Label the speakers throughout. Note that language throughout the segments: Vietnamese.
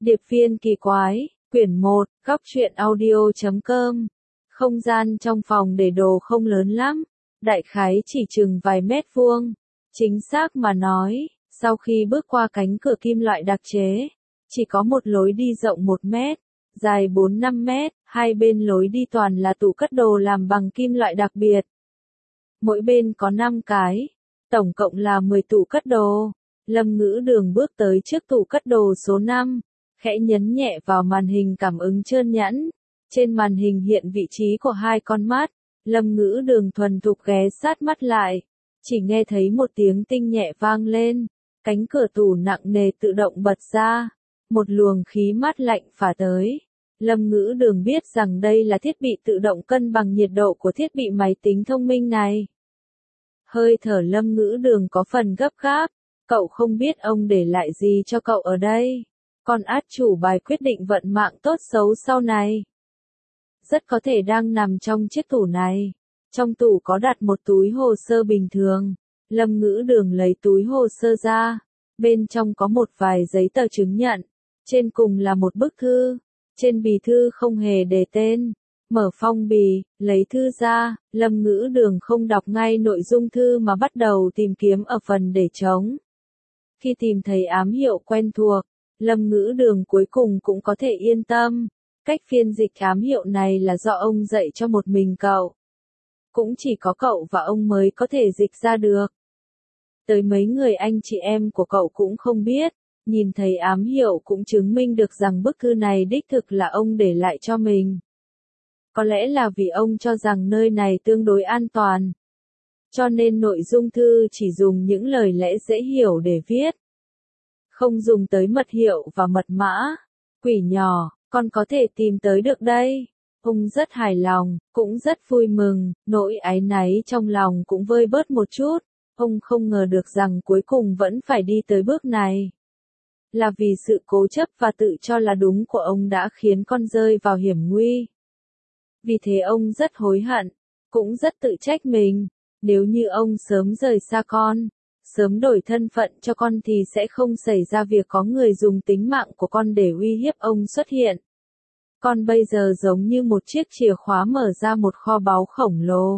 Speaker 1: Điệp viên kỳ quái, quyển 1, góc truyện audio.com. Không gian trong phòng để đồ không lớn lắm, đại khái chỉ chừng vài mét vuông. Chính xác mà nói, sau khi bước qua cánh cửa kim loại đặc chế, chỉ có một lối đi rộng 1 mét, dài 4-5 mét, hai bên lối đi toàn là tủ cất đồ làm bằng kim loại đặc biệt. Mỗi bên có 5 cái, tổng cộng là 10 tủ cất đồ. Lâm Ngữ Đường bước tới trước tủ cất đồ số 5, khẽ nhấn nhẹ vào màn hình cảm ứng trơn nhẵn. Trên màn hình hiện vị trí của 2 con mắt, Lâm Ngữ Đường thuần thục ghé sát mắt lại, chỉ nghe thấy một tiếng tinh nhẹ vang lên, cánh cửa tủ nặng nề tự động bật ra, một luồng khí mát lạnh phả tới. Lâm Ngữ Đường biết rằng đây là thiết bị tự động cân bằng nhiệt độ của thiết bị máy tính thông minh này. Hơi thở Lâm Ngữ Đường có phần gấp gáp, cậu không biết ông để lại gì cho cậu ở đây. Con át chủ bài quyết định vận mạng tốt xấu sau này. Rất có thể đang nằm trong chiếc tủ này. Trong tủ có đặt một túi hồ sơ bình thường. Lâm Ngữ Đường lấy túi hồ sơ ra. Bên trong có một vài giấy tờ chứng nhận. Trên cùng là một bức thư. Trên bì thư không hề đề tên. Mở phong bì, lấy thư ra, Lâm Ngữ Đường không đọc ngay nội dung thư mà bắt đầu tìm kiếm ở phần để trống. Khi tìm thấy ám hiệu quen thuộc, Lâm Ngữ Đường cuối cùng cũng có thể yên tâm. Cách phiên dịch ám hiệu này là do ông dạy cho một mình cậu. Cũng chỉ có cậu và ông mới có thể dịch ra được. Tới mấy người anh chị em của cậu cũng không biết, nhìn thấy ám hiệu cũng chứng minh được rằng bức thư này đích thực là ông để lại cho mình. Có lẽ là vì ông cho rằng nơi này tương đối an toàn. Cho nên nội dung thư chỉ dùng những lời lẽ dễ hiểu để viết. Không dùng tới mật hiệu và mật mã. Quỷ nhỏ, con có thể tìm tới được đây. Ông rất hài lòng, cũng rất vui mừng, nỗi áy náy trong lòng cũng vơi bớt một chút. Ông không ngờ được rằng cuối cùng vẫn phải đi tới bước này. Là vì sự cố chấp và tự cho là đúng của ông đã khiến con rơi vào hiểm nguy. Vì thế ông rất hối hận, cũng rất tự trách mình. Nếu như ông sớm rời xa con, sớm đổi thân phận cho con thì sẽ không xảy ra việc có người dùng tính mạng của con để uy hiếp ông xuất hiện. Con bây giờ giống như một chiếc chìa khóa mở ra một kho báu khổng lồ.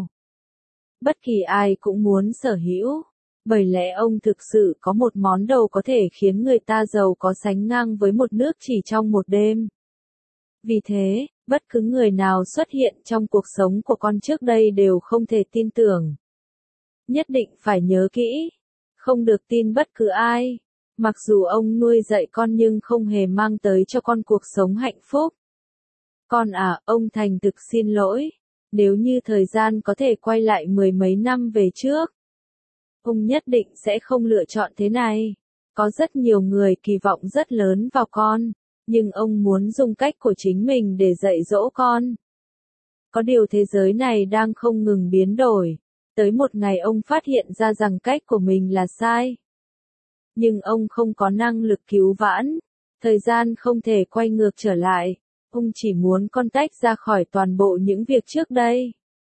Speaker 1: Bất kỳ ai cũng muốn sở hữu, bởi lẽ ông thực sự có một món đồ có thể khiến người ta giàu có sánh ngang với một nước chỉ trong một đêm. Vì thế, bất cứ người nào xuất hiện trong cuộc sống của con trước đây đều không thể tin tưởng. Nhất định phải nhớ kỹ, không được tin bất cứ ai. Mặc dù ông nuôi dạy con nhưng không hề mang tới cho con cuộc sống hạnh phúc. Con à, ông thành thực xin lỗi. Nếu như thời gian có thể quay lại 10 mấy năm về trước, ông nhất định sẽ không lựa chọn thế này. Có rất nhiều người kỳ vọng rất lớn vào con, nhưng ông muốn dùng cách của chính mình để dạy dỗ con. Có điều thế giới này đang không ngừng biến đổi. Tới một ngày ông phát hiện ra rằng cách của mình là sai. Nhưng ông không có năng lực cứu vãn. Thời gian không thể quay ngược trở lại. Ông chỉ muốn con tách ra khỏi toàn bộ những việc trước đây.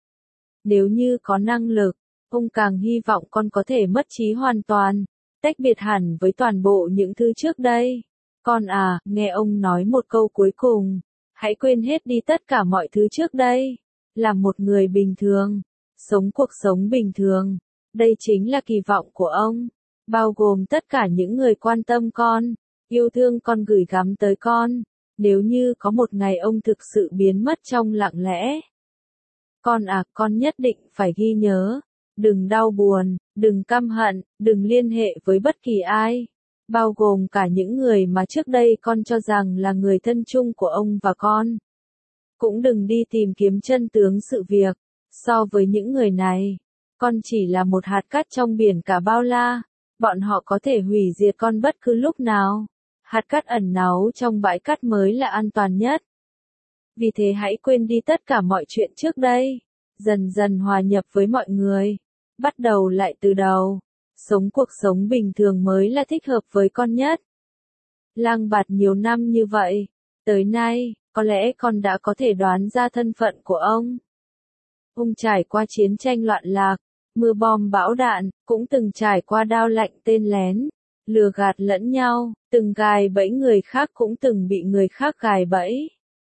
Speaker 1: Nếu như có năng lực, ông càng hy vọng con có thể mất trí hoàn toàn, tách biệt hẳn với toàn bộ những thứ trước đây. Con à, nghe ông nói một câu cuối cùng. Hãy quên hết đi tất cả mọi thứ trước đây. Làm một người bình thường. Sống cuộc sống bình thường. Đây chính là kỳ vọng của ông. Bao gồm tất cả những người quan tâm con, yêu thương con gửi gắm tới con. Nếu như có một ngày ông thực sự biến mất trong lặng lẽ. Con à, con nhất định phải ghi nhớ. Đừng đau buồn, đừng căm hận, đừng liên hệ với bất kỳ ai. Bao gồm cả những người mà trước đây con cho rằng là người thân chung của ông và con. Cũng đừng đi tìm kiếm chân tướng sự việc. So với những người này, con chỉ là một hạt cát trong biển cả bao la. Bọn họ có thể hủy diệt con bất cứ lúc nào. Hạt cát ẩn náu trong bãi cát mới là an toàn nhất. Vì thế hãy quên đi tất cả mọi chuyện trước đây. Dần dần hòa nhập với mọi người. Bắt đầu lại từ đầu. Sống cuộc sống bình thường mới là thích hợp với con nhất. Lang bạt nhiều năm như vậy. Tới nay, có lẽ con đã có thể đoán ra thân phận của ông. Ông trải qua chiến tranh loạn lạc, mưa bom bão đạn, cũng từng trải qua đao lạnh tên lén. lừa gạt lẫn nhau, từng gài bẫy người khác cũng từng bị người khác gài bẫy.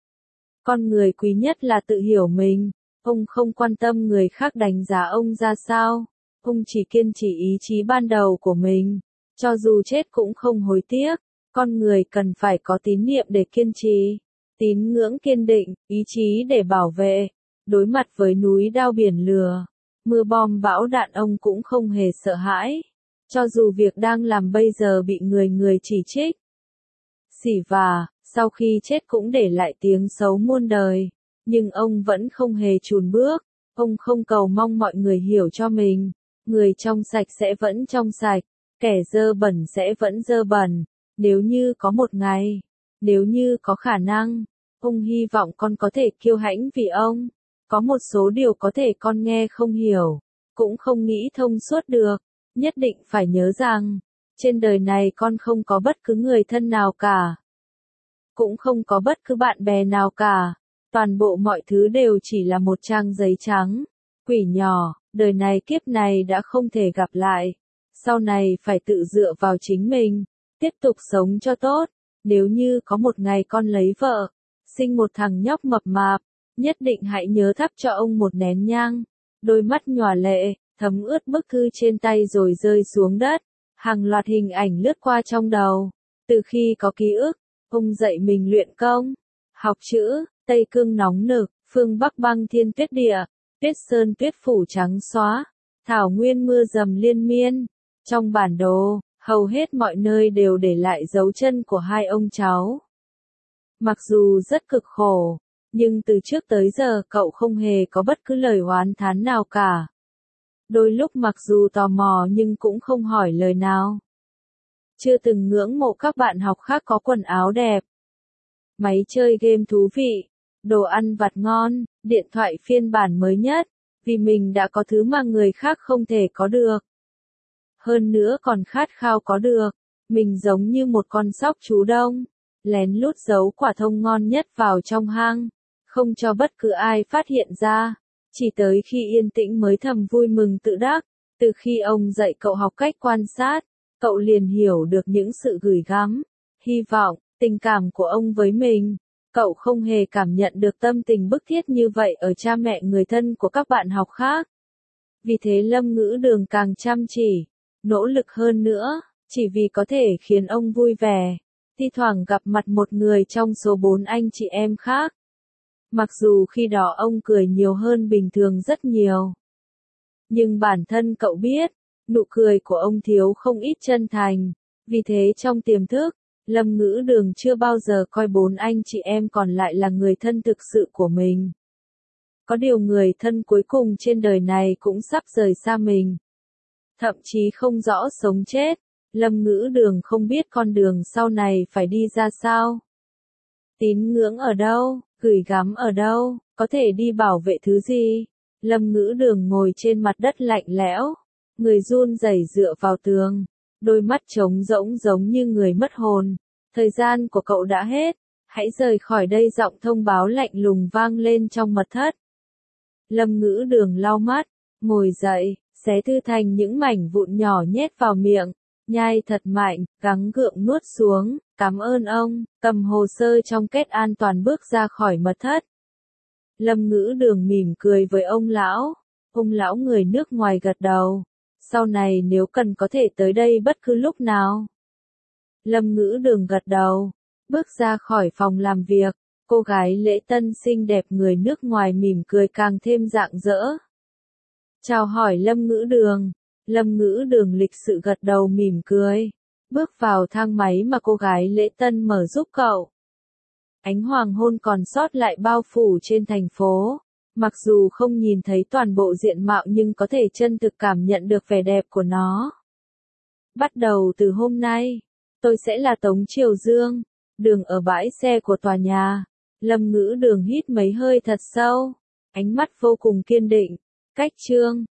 Speaker 1: Con người quý nhất là tự hiểu mình, ông không quan tâm người khác đánh giá ông ra sao, ông chỉ kiên trì ý chí ban đầu của mình, cho dù chết cũng không hối tiếc. Con người cần phải có tín niệm để kiên trì, tín ngưỡng kiên định, ý chí để bảo vệ. Đối mặt với núi đao biển lửa, mưa bom bão đạn ông cũng không hề sợ hãi. Cho dù việc đang làm bây giờ bị người người chỉ trích, xỉ vả, sau khi chết cũng để lại tiếng xấu muôn đời, nhưng ông vẫn không hề chùn bước. Ông không cầu mong mọi người hiểu cho mình, người trong sạch sẽ vẫn trong sạch, kẻ dơ bẩn sẽ vẫn dơ bẩn. Nếu như có một ngày, nếu như có khả năng, ông hy vọng con có thể kiêu hãnh vì ông. Có một số điều có thể con nghe không hiểu, cũng không nghĩ thông suốt được. Nhất định phải nhớ rằng, trên đời này con không có bất cứ người thân nào cả. Cũng không có bất cứ bạn bè nào cả. Toàn bộ mọi thứ đều chỉ là một trang giấy trắng. Quỷ nhỏ, đời này kiếp này đã không thể gặp lại. Sau này phải tự dựa vào chính mình. Tiếp tục sống cho tốt. Nếu như có một ngày con lấy vợ, sinh một thằng nhóc mập mạp, nhất định hãy nhớ thắp cho ông một nén nhang. Đôi mắt nhòa lệ, thấm ướt bức thư trên tay rồi rơi xuống đất. Hàng loạt hình ảnh lướt qua trong đầu. Từ khi có ký ức, ông dạy mình luyện công, học chữ, Tây Cương nóng nực, phương Bắc băng thiên tuyết địa, tuyết sơn tuyết phủ trắng xóa, thảo nguyên mưa dầm liên miên. Trong bản đồ, hầu hết mọi nơi đều để lại dấu chân của hai ông cháu. Mặc dù rất cực khổ, nhưng từ trước tới giờ cậu không hề có bất cứ lời oán thán nào cả. Đôi lúc mặc dù tò mò nhưng cũng không hỏi lời nào. Chưa từng ngưỡng mộ các bạn học khác có quần áo đẹp, máy chơi game thú vị, đồ ăn vặt ngon, điện thoại phiên bản mới nhất, vì mình đã có thứ mà người khác không thể có được. Hơn nữa còn khát khao có được, mình giống như một con sóc chú đông, lén lút giấu quả thông ngon nhất vào trong hang, không cho bất cứ ai phát hiện ra, chỉ tới khi yên tĩnh mới thầm vui mừng tự đắc. Từ khi ông dạy cậu học cách quan sát, cậu liền hiểu được những sự gửi gắm, hy vọng, tình cảm của ông với mình. Cậu không hề cảm nhận được tâm tình bức thiết như vậy ở cha mẹ người thân của các bạn học khác. Vì thế Lâm Ngữ Đường càng chăm chỉ, nỗ lực hơn nữa, chỉ vì có thể khiến ông vui vẻ. Thi thoảng gặp mặt một người trong số 4 anh chị em khác. Mặc dù khi đó ông cười nhiều hơn bình thường rất nhiều. Nhưng bản thân cậu biết, nụ cười của ông thiếu không ít chân thành. Vì thế trong tiềm thức, Lâm Ngữ Đường chưa bao giờ coi 4 anh chị em còn lại là người thân thực sự của mình. Có điều người thân cuối cùng trên đời này cũng sắp rời xa mình. Thậm chí không rõ sống chết, Lâm Ngữ Đường không biết con đường sau này phải đi ra sao. Tín ngưỡng ở đâu, gửi gắm ở đâu, có thể đi bảo vệ thứ gì? Lâm Ngữ Đường ngồi trên mặt đất lạnh lẽo, người run rẩy dựa vào tường, đôi mắt trống rỗng giống như người mất hồn. Thời gian của cậu đã hết, hãy rời khỏi đây, giọng thông báo lạnh lùng vang lên trong mật thất. Lâm Ngữ Đường lau mắt, ngồi dậy, xé thư thành những mảnh vụn nhỏ nhét vào miệng, nhai thật mạnh, gắng gượng nuốt xuống. Cảm ơn ông, cầm hồ sơ trong két an toàn bước ra khỏi mật thất. Lâm Ngữ Đường mỉm cười với ông lão người nước ngoài gật đầu. Sau này nếu cần có thể tới đây bất cứ lúc nào. Lâm Ngữ Đường gật đầu, bước ra khỏi phòng làm việc. Cô gái lễ tân xinh đẹp người nước ngoài mỉm cười càng thêm rạng rỡ. Chào hỏi Lâm Ngữ Đường. Lâm Ngữ Đường lịch sự gật đầu mỉm cười. Bước vào thang máy mà cô gái lễ tân mở giúp cậu. Ánh hoàng hôn còn sót lại bao phủ trên thành phố. Mặc dù không nhìn thấy toàn bộ diện mạo nhưng có thể chân thực cảm nhận được vẻ đẹp của nó. Bắt đầu từ hôm nay, tôi sẽ là Tống Triều Dương. Đường ở bãi xe của tòa nhà. Lâm Ngữ Đường hít mấy hơi thật sâu. Ánh mắt vô cùng kiên định. Cách chương